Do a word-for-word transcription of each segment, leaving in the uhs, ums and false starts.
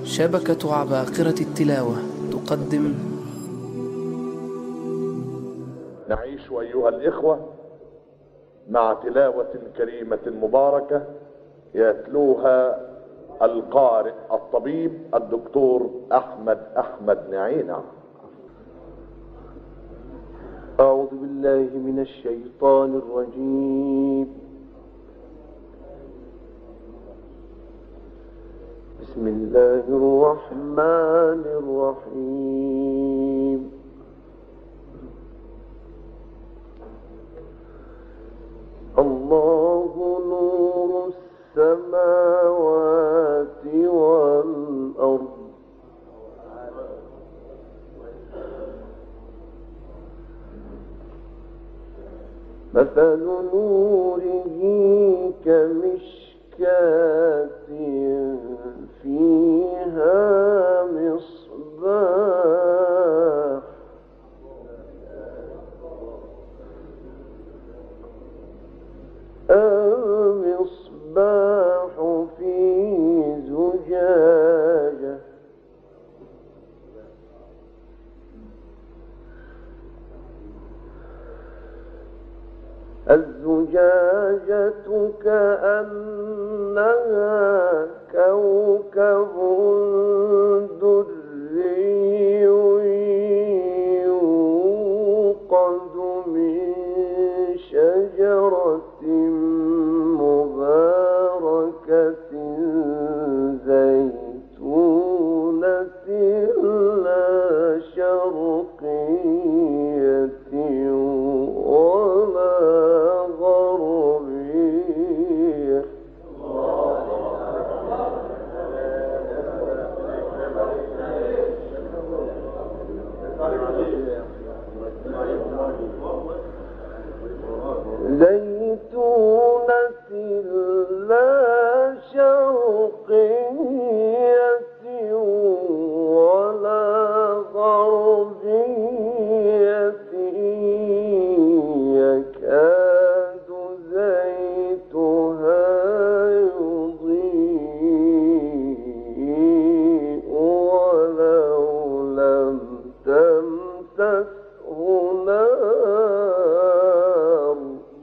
شبكة عباقرة التلاوة تقدم. نعيش أيها الإخوة مع تلاوة كريمة مباركة يتلوها القارئ الطبيب الدكتور أحمد أحمد نعينة. أعوذ بالله من الشيطان الرجيم. بسم الله الرحمن الرحيم. الله نور السماوات والأرض مثل نوره كمشكاة فيها مصباح المصباح في زجاجة الزجاجة كأنها كوكب دري يوقد من شجرة مباركة زيتونة لا شرقية ولا غربية زيتونة لا شرقية ولا غربية يكاد زيتها يضيء ولو لم تمسسه نار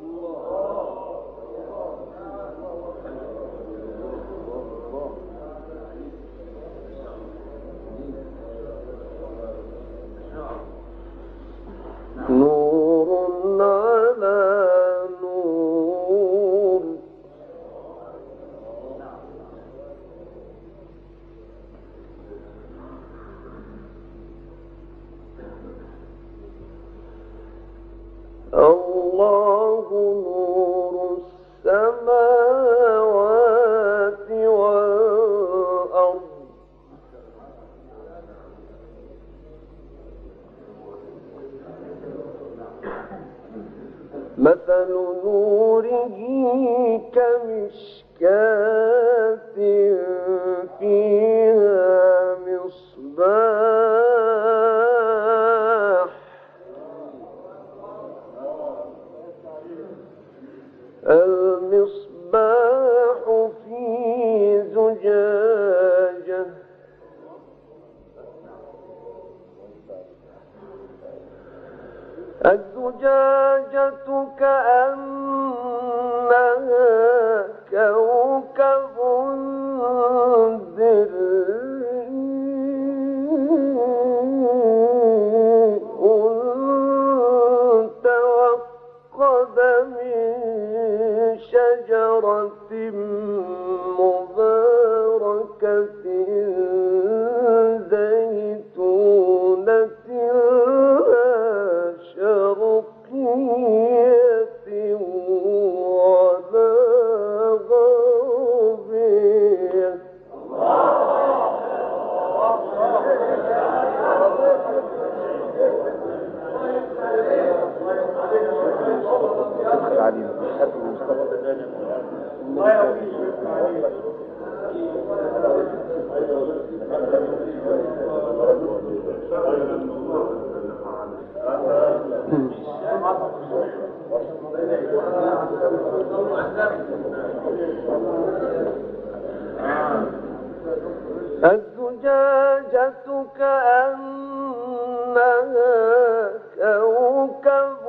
نور على نور الله نور السماوات والأرض مثل نوره كمشكاة فيها مصباح المصباح في زجاجة الزجاجة كأنها كوكب دري توقد من شجرة مباركة زيتونة لا شرقية ولا غربية الزجاجة كأنها كوكب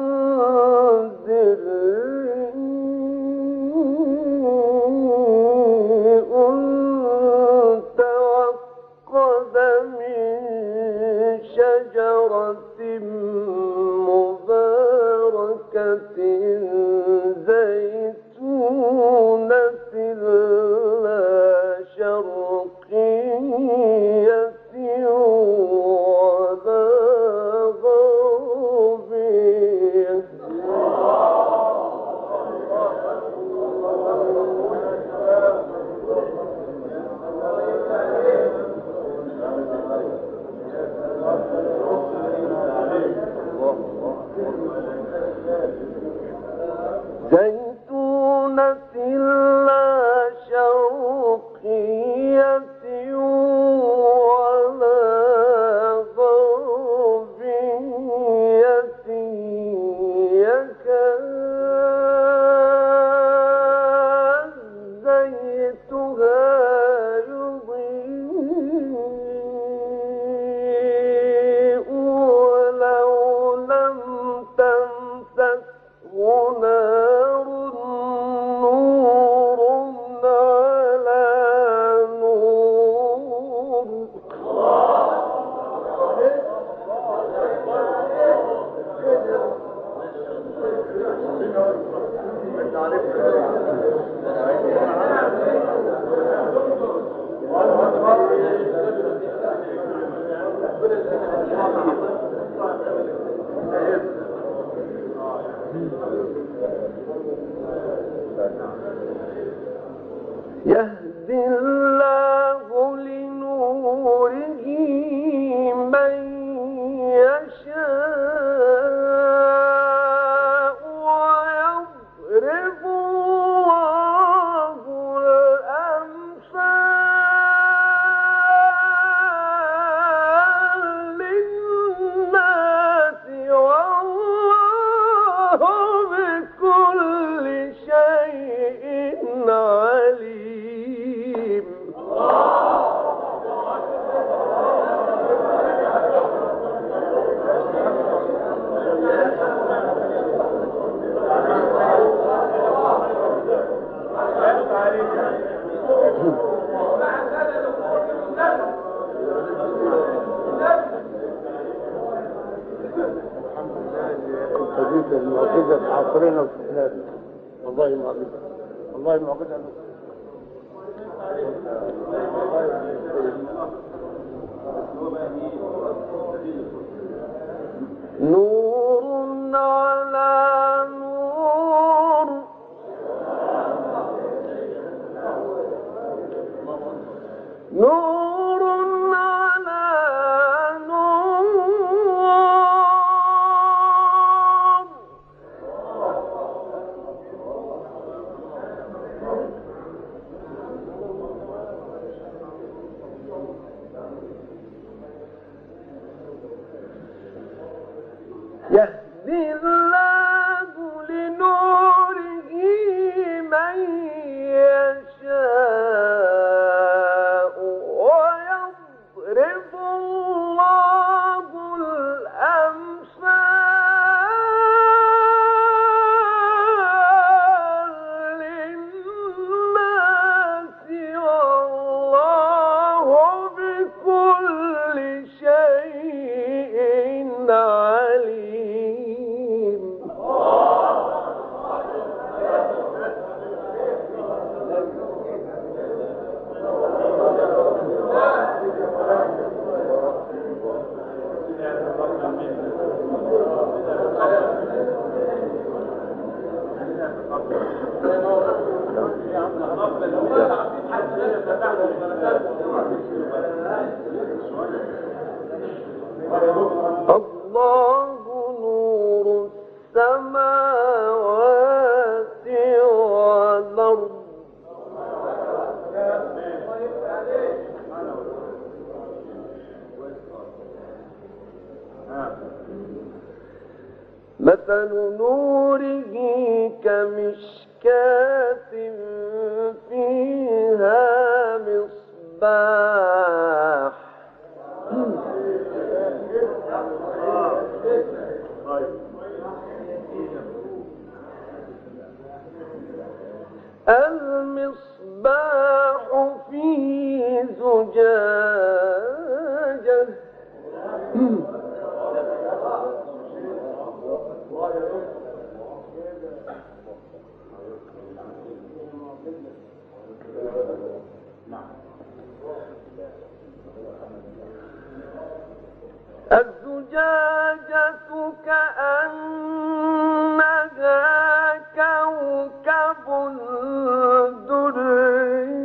دريء توقد من شجرة مباركة زيتونة لا شرقية ولا غربية. زيتونة لا شرقية ولا غربية يكاد زيتها يضيء ولو لم تمسسه نار نور على نور. يهدي الله لنوره من يشاء ويضرب الله الأمثال للناس والله بكل شيء عليم. حديث المعجزة عصرنا وشفناها والله معجزة والله معجزة. نور على نور نور على نور يهدي الله لنوره من يشاء ويضرب الله الأمثال للناس والله بكل شيء عليم. الله نور السماوات والأرض مثل نوره كمشكاة فيها مصباح المصباح في زجاجة الزجاجة كأنها كوكب دري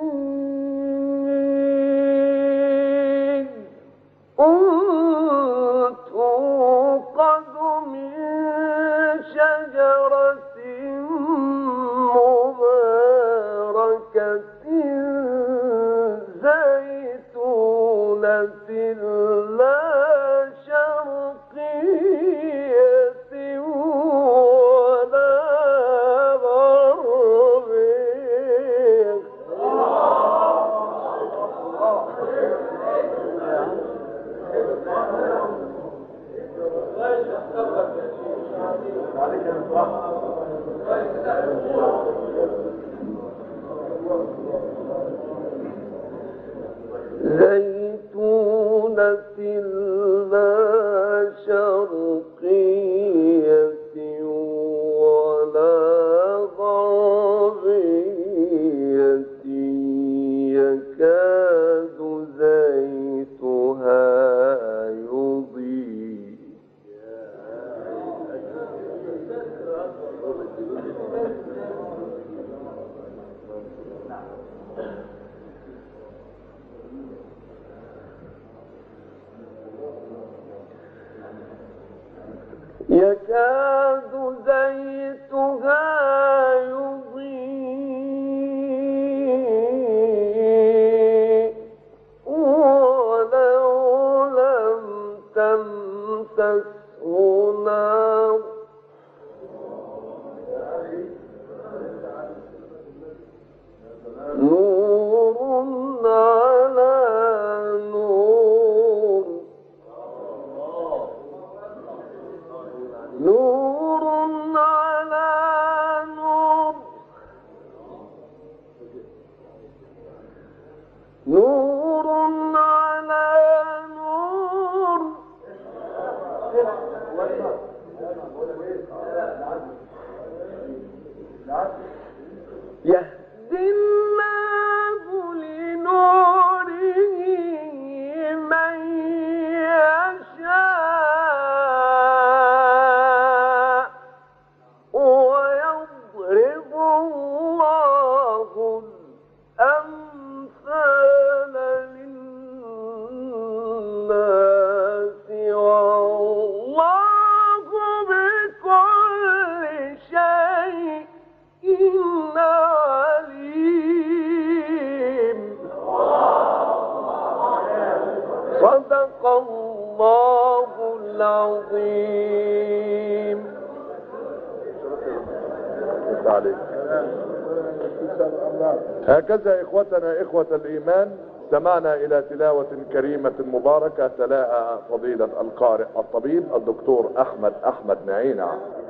توقد من شجرة مباركة زيتونة لا شرقية ولا غربية زيتونة لا شرقية ولا غربية يكاد زيتها يضيء يكاد زيتها يضيء ولو لم تمسسه نار نور على نور نور على نور نور على نور يهدي الله لنوره من يشاء ويضرب الله الأمثال للناس والله بكل شيء عليم صدق الله العظيم. هكذا إخوتنا إخوة الإيمان استمعنا إلى تلاوة كريمة مباركة تلاها فضيلة القارئ الطبيب الدكتور أحمد أحمد معينة.